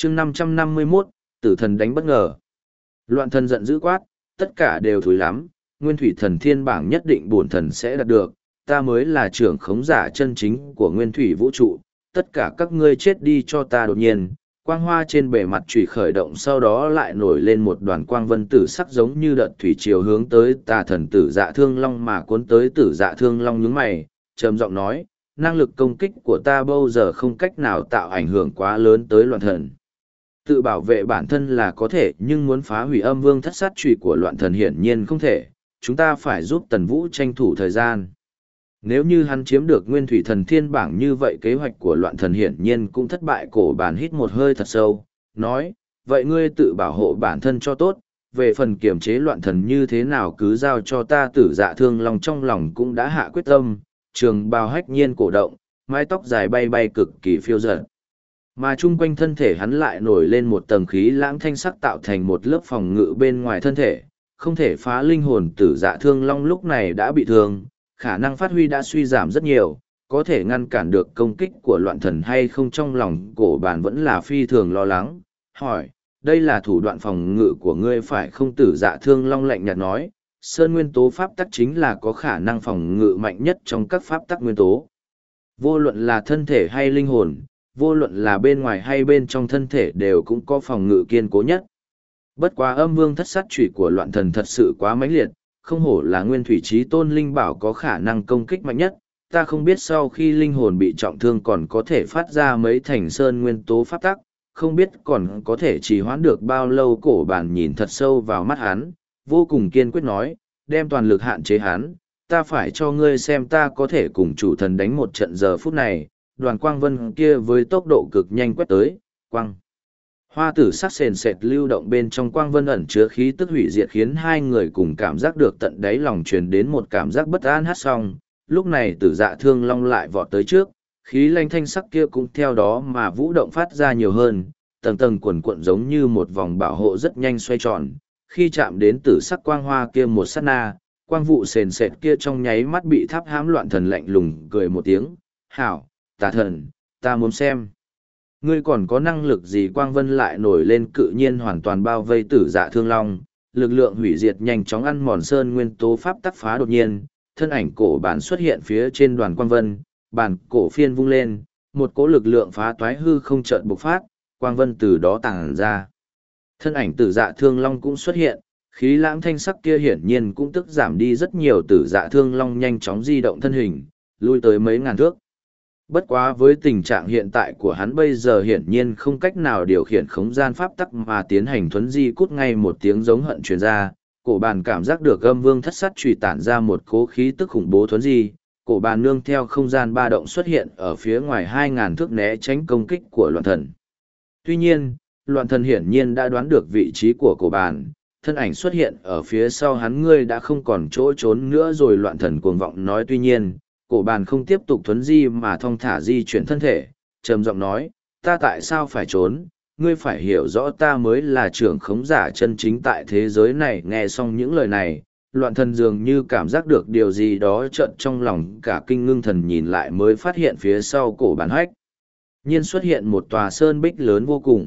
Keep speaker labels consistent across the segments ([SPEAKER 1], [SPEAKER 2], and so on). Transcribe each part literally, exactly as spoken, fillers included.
[SPEAKER 1] chương năm trăm năm mươi mốt, tử thần đánh bất ngờ. Loạn thần giận dữ quát, tất cả đều thối lắm, nguyên thủy thần thiên bảng nhất định bổn thần sẽ đạt được, ta mới là trưởng khống giả chân chính của nguyên thủy vũ trụ, tất cả các ngươi chết đi cho ta. Đột nhiên, quang hoa trên bề mặt chủy khởi động, sau đó lại nổi lên một đoàn quang vân tử sắc giống như đợt thủy triều hướng tới tà thần Tử Dạ Thương Long mà cuốn tới. Tử Dạ Thương Long nhướng mày, trầm giọng nói, năng lực công kích của ta bây giờ không cách nào tạo ảnh hưởng quá lớn tới loạn thần. Tự bảo vệ bản thân là có thể, nhưng muốn phá hủy âm vương thất sát chùy của loạn thần hiển nhiên không thể, chúng ta phải giúp Tần Vũ tranh thủ thời gian. Nếu như hắn chiếm được nguyên thủy thần thiên bảng như vậy, kế hoạch của loạn thần hiển nhiên cũng thất bại. Cổ bàn hít một hơi thật sâu, nói, vậy ngươi tự bảo hộ bản thân cho tốt, về phần kiềm chế loạn thần như thế nào cứ giao cho ta. Tử Dạ Thương Long trong lòng cũng đã hạ quyết tâm, trường bào hách nhiên cổ động, mái tóc dài bay bay cực kỳ phiêu dật. Mà chung quanh thân thể hắn lại nổi lên một tầng khí lãng thanh sắc tạo thành một lớp phòng ngự bên ngoài thân thể, không thể phá. Linh hồn Tử Dạ Thương Long lúc này đã bị thương, khả năng phát huy đã suy giảm rất nhiều, có thể ngăn cản được công kích của loạn thần hay không, trong lòng cổ bàn vẫn là phi thường lo lắng, hỏi, đây là thủ đoạn phòng ngự của ngươi phải không? Tử Dạ Thương Long lạnh nhạt nói, sơn nguyên tố pháp tắc chính là có khả năng phòng ngự mạnh nhất trong các pháp tắc nguyên tố. Vô luận là thân thể hay linh hồn, vô luận là bên ngoài hay bên trong thân thể đều cũng có phòng ngự kiên cố nhất. Bất quá âm vương thất sát chủy của loạn thần thật sự quá mãnh liệt, không hổ là nguyên thủy chí tôn linh bảo có khả năng công kích mạnh nhất. Ta không biết sau khi linh hồn bị trọng thương còn có thể phát ra mấy thành sơn nguyên tố pháp tắc, không biết còn có thể trì hoãn được bao lâu. Cổ bàn nhìn thật sâu vào mắt hắn, vô cùng kiên quyết nói, đem toàn lực hạn chế hắn, ta phải cho ngươi xem ta có thể cùng chủ thần đánh một trận. Giờ phút này, đoàn quang vân kia với tốc độ cực nhanh quét tới, quang hoa tử sắc sền sệt lưu động bên trong quang vân ẩn chứa khí tức hủy diệt, khiến hai người cùng cảm giác được tận đáy lòng truyền đến một cảm giác bất an. Hát xong, lúc này Tử Dạ Thương Long lại vọt tới trước, khí lanh thanh sắc kia cũng theo đó mà vũ động phát ra nhiều hơn, tầng tầng quần cuộn giống như một vòng bảo hộ rất nhanh xoay tròn. Khi chạm đến tử sắc quang hoa kia một sát na, quang vụ sền sệt kia trong nháy mắt bị tháp hãm. Loạn thần lạnh lùng cười một tiếng, hảo, tà thần, ta muốn xem ngươi còn có năng lực gì. Quang vân lại nổi lên, cự nhiên hoàn toàn bao vây Tử Dạ Thương Long, lực lượng hủy diệt nhanh chóng ăn mòn sơn nguyên tố pháp tắc phá. Đột nhiên, thân ảnh cổ bản xuất hiện phía trên đoàn quang vân, bản cổ phiên vung lên, một cỗ lực lượng phá toái hư không chợt bộc phát, quang vân từ đó tàng ra. Thân ảnh Tử Dạ Thương Long cũng xuất hiện, khí lãng thanh sắc kia hiển nhiên cũng tức giảm đi rất nhiều. Tử Dạ Thương Long nhanh chóng di động thân hình, lui tới mấy ngàn thước. Bất quá với tình trạng hiện tại của hắn bây giờ hiển nhiên không cách nào điều khiển không gian pháp tắc mà tiến hành thuấn di. Cút ngay một tiếng giống hận truyền ra, cổ bàn cảm giác được âm vương thất sát chùy tản ra một cố khí tức khủng bố thuấn di. Cổ bàn nương theo không gian ba động xuất hiện ở phía ngoài hai ngàn thước né tránh công kích của loạn thần. Tuy nhiên, loạn thần hiển nhiên đã đoán được vị trí của cổ bàn, thân ảnh xuất hiện ở phía sau hắn. Ngươi đã không còn chỗ trốn nữa rồi. Loạn thần cuồng vọng nói. Tuy nhiên, cổ bàn không tiếp tục thuấn di mà thong thả di chuyển thân thể, trầm giọng nói, ta tại sao phải trốn? Ngươi phải hiểu rõ ta mới là trưởng khống giả chân chính tại thế giới này. Nghe xong những lời này, loạn thần dường như cảm giác được điều gì đó chợt trong lòng cả kinh, ngưng thần nhìn lại mới phát hiện phía sau cổ bàn hách nhiên xuất hiện một tòa sơn bích lớn vô cùng.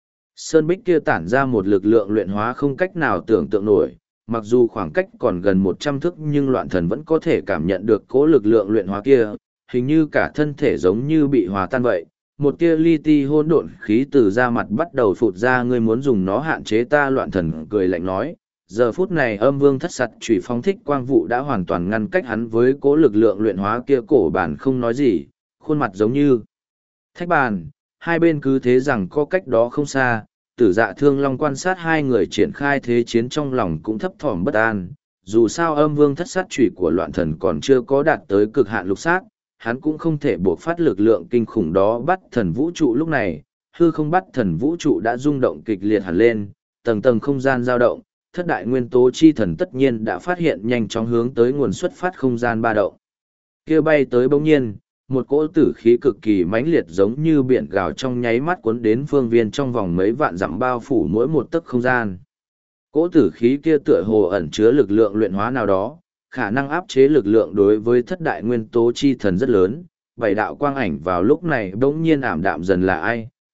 [SPEAKER 1] Sơn bích kia tản ra một lực lượng luyện hóa không cách nào tưởng tượng nổi, mặc dù khoảng cách còn gần một trăm thước nhưng loạn thần vẫn có thể cảm nhận được cố lực lượng luyện hóa kia, hình như cả thân thể giống như bị hòa tan vậy. Một tia li ti hỗn độn khí từ da mặt bắt đầu phụt ra. Ngươi muốn dùng nó hạn chế ta? Loạn thần cười lạnh nói. Giờ phút này âm vương thất sắt chủy phóng thích quang vụ đã hoàn toàn ngăn cách hắn với cố lực lượng luyện hóa kia. Cổ bản không nói gì, khuôn mặt giống như thách bàn, hai bên cứ thế rằng có cách đó không xa. Tử Dạ Thương Long quan sát hai người triển khai thế chiến trong lòng cũng thấp thỏm bất an. Dù sao âm vương thất sát chủy của loạn thần còn chưa có đạt tới cực hạn lục sát, hắn cũng không thể buộc phát lực lượng kinh khủng đó bắt thần vũ trụ. Lúc này, hư không bắt thần vũ trụ đã rung động kịch liệt hẳn lên, tầng tầng không gian dao động, thất đại nguyên tố chi thần tất nhiên đã phát hiện, nhanh chóng hướng tới nguồn xuất phát không gian ba động. Kia bay tới bỗng nhiên, một cỗ tử khí cực kỳ mãnh liệt giống như biển gào trong nháy mắt cuốn đến phương viên trong vòng mấy vạn dặm, bao phủ mỗi một tấc không gian. Cỗ tử khí kia tựa hồ ẩn chứa lực lượng luyện hóa nào đó, khả năng áp chế lực lượng đối với thất đại nguyên tố chi thần rất lớn. Bảy đạo quang ảnh vào lúc này bỗng nhiên ảm đạm dần là ai?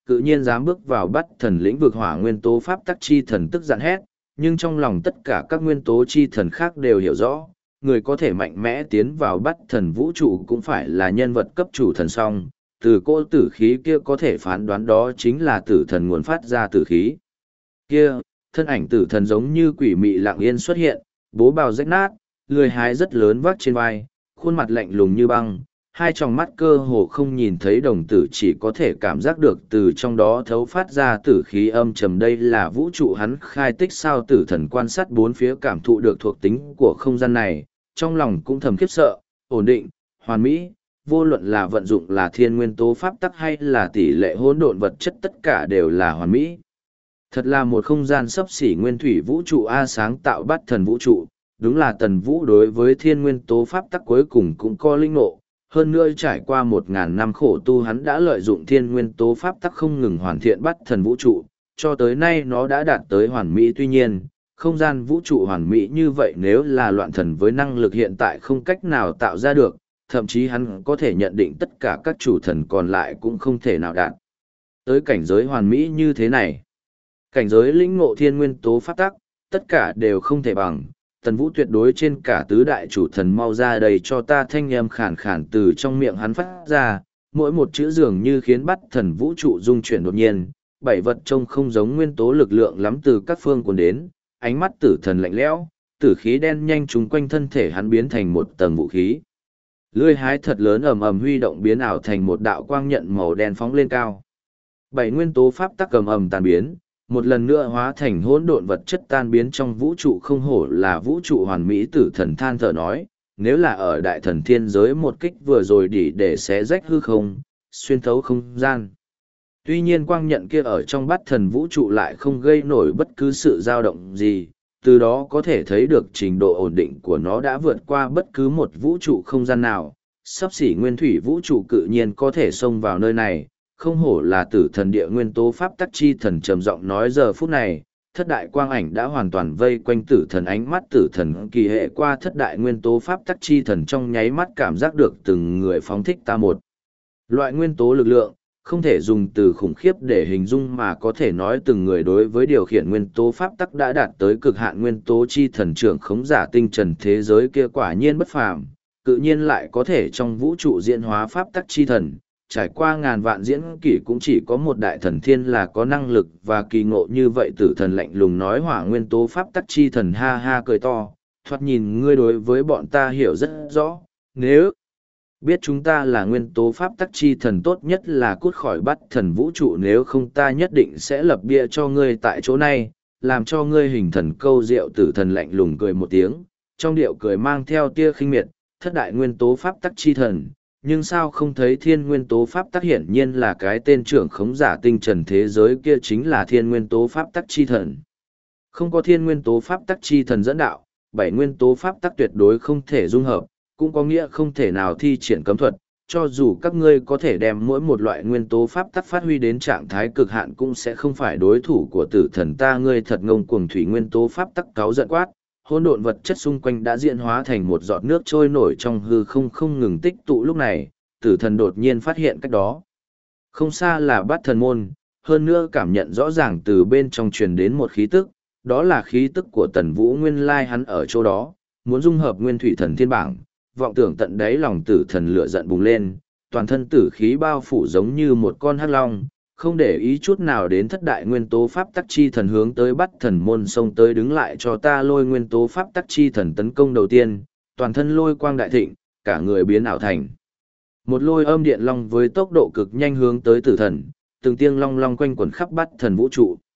[SPEAKER 1] cự nhiên dám bước vào bắt thần lĩnh vực hỏa nguyên tố pháp tắc chi thần tức giận hét, nhưng trong lòng tất cả các nguyên tố chi thần khác đều hiểu rõ, người có thể mạnh mẽ tiến vào bắt thần vũ trụ cũng phải là nhân vật cấp chủ thần song, từ cỗ tử khí kia có thể phán đoán đó chính là tử thần nguồn phát ra tử khí. Kia, thân ảnh tử thần giống như quỷ mị lặng yên xuất hiện, bố bào rách nát, lười hái rất lớn vác trên vai, khuôn mặt lạnh lùng như băng, hai tròng mắt cơ hồ không nhìn thấy đồng tử, chỉ có thể cảm giác được từ trong đó thấu phát ra tử khí âm trầm. Đây là vũ trụ hắn khai tích sao? Tử thần quan sát bốn phía, cảm thụ được thuộc tính của không gian này, trong lòng cũng thầm khiếp sợ, ổn định, hoàn mỹ, vô luận là vận dụng là thiên nguyên tố pháp tắc hay là tỷ lệ hỗn độn vật chất, tất cả đều là hoàn mỹ. Thật là một không gian xấp xỉ nguyên thủy vũ trụ A. Sáng tạo bắt thần vũ trụ, đúng là Tần Vũ đối với thiên nguyên tố pháp tắc cuối cùng cũng có linh ngộ. Hơn nữa trải qua một ngàn năm khổ tu, hắn đã lợi dụng thiên nguyên tố pháp tắc không ngừng hoàn thiện bắt thần vũ trụ, cho tới nay nó đã đạt tới hoàn mỹ. Tuy nhiên, không gian vũ trụ hoàn mỹ như vậy nếu là loạn thần với năng lực hiện tại không cách nào tạo ra được, thậm chí hắn có thể nhận định tất cả các chủ thần còn lại cũng không thể nào đạt tới cảnh giới hoàn mỹ như thế này. Cảnh giới lĩnh ngộ thiên nguyên tố pháp tắc, tất cả đều không thể bằng. Tần Vũ tuyệt đối trên cả tứ đại chủ thần. Mau ra đây cho ta! Thanh âm khàn khàn từ trong miệng hắn phát ra, mỗi một chữ dường như khiến bắt thần vũ trụ rung chuyển đột nhiên. Bảy vật trông không giống nguyên tố lực lượng lắm từ các phương cuốn đến, ánh mắt tử thần lạnh lẽo, tử khí đen nhanh trúng quanh thân thể hắn biến thành một tầng vũ khí. Lưỡi hái thật lớn ầm ầm huy động, biến ảo thành một đạo quang nhận màu đen phóng lên cao. Bảy nguyên tố pháp tắc ầm ầm tan biến, một lần nữa hóa thành hỗn độn vật chất tan biến trong vũ trụ. Không hổ là vũ trụ hoàn mỹ, tử thần than thở nói, nếu là ở đại thần thiên giới một kích vừa rồi đi để xé rách hư không, xuyên thấu không gian. Tuy nhiên quang nhận kia ở trong bát thần vũ trụ lại không gây nổi bất cứ sự dao động gì, từ đó có thể thấy được trình độ ổn định của nó đã vượt qua bất cứ một vũ trụ không gian nào. Sắp xỉ nguyên thủy vũ trụ cự nhiên có thể xông vào nơi này, không hổ là tử thần địa nguyên tố pháp tắc chi thần trầm giọng nói. Giờ phút này, thất đại quang ảnh đã hoàn toàn vây quanh tử thần, ánh mắt tử thần kỳ hệ qua thất đại nguyên tố pháp tắc chi thần, trong nháy mắt cảm giác được từng người phóng thích ta một loại nguyên tố lực lượng, không thể dùng từ khủng khiếp để hình dung mà có thể nói từng người đối với điều khiển nguyên tố pháp tắc đã đạt tới cực hạn. Nguyên tố chi thần trưởng khống giả tinh trần thế giới kia quả nhiên bất phàm, tự nhiên lại có thể trong vũ trụ diễn hóa pháp tắc chi thần. Trải qua ngàn vạn diễn kỷ cũng chỉ có một đại thần thiên là có năng lực và kỳ ngộ như vậy. Tử thần lạnh lùng nói, hỏa nguyên tố pháp tắc chi thần ha ha cười to, thoạt nhìn ngươi đối với bọn ta hiểu rất rõ, nếu biết chúng ta là nguyên tố pháp tắc chi thần tốt nhất là cút khỏi bắt thần vũ trụ, nếu không ta nhất định sẽ lập bia cho ngươi tại chỗ này, làm cho ngươi hình thần câu diệu. Tử thần lạnh lùng cười một tiếng, trong điệu cười mang theo tia khinh miệt, thất đại nguyên tố pháp tắc chi thần, nhưng sao không thấy thiên nguyên tố pháp tắc? Hiển nhiên là cái tên trưởng khống giả tinh trần thế giới kia chính là thiên nguyên tố pháp tắc chi thần. Không có thiên nguyên tố pháp tắc chi thần dẫn đạo, bảy nguyên tố pháp tắc tuyệt đối không thể dung hợp, cũng có nghĩa không thể nào thi triển cấm thuật. Cho dù các ngươi có thể đem mỗi một loại nguyên tố pháp tắc phát huy đến trạng thái cực hạn, cũng sẽ không phải đối thủ của tử thần ta. Ngươi thật ngông cuồng! Thủy nguyên tố pháp tắc cáu giận quát, hỗn độn vật chất xung quanh đã diễn hóa thành một giọt nước trôi nổi trong hư không, không ngừng tích tụ. Lúc này, tử thần đột nhiên phát hiện cách đó không xa là bát thần môn, hơn nữa cảm nhận rõ ràng từ bên trong truyền đến một khí tức, đó là khí tức của Tần Vũ. Nguyên lai hắn ở chỗ đó, muốn dung hợp nguyên thủy thần thiên bảng. Vọng tưởng tận đáy lòng tử thần lửa giận bùng lên, toàn thân tử khí bao phủ giống như một con hắc long, không để ý chút nào đến thất đại nguyên tố pháp tắc chi thần hướng tới bắt thần môn xông tới. Đứng lại cho ta! Lôi nguyên tố pháp tắc chi thần tấn công đầu tiên, toàn thân lôi quang đại thịnh, cả người biến ảo thành một lôi âm điện long với tốc độ cực nhanh hướng tới tử thần, từng tiếng long long quanh quẩn khắp bắt thần vũ trụ.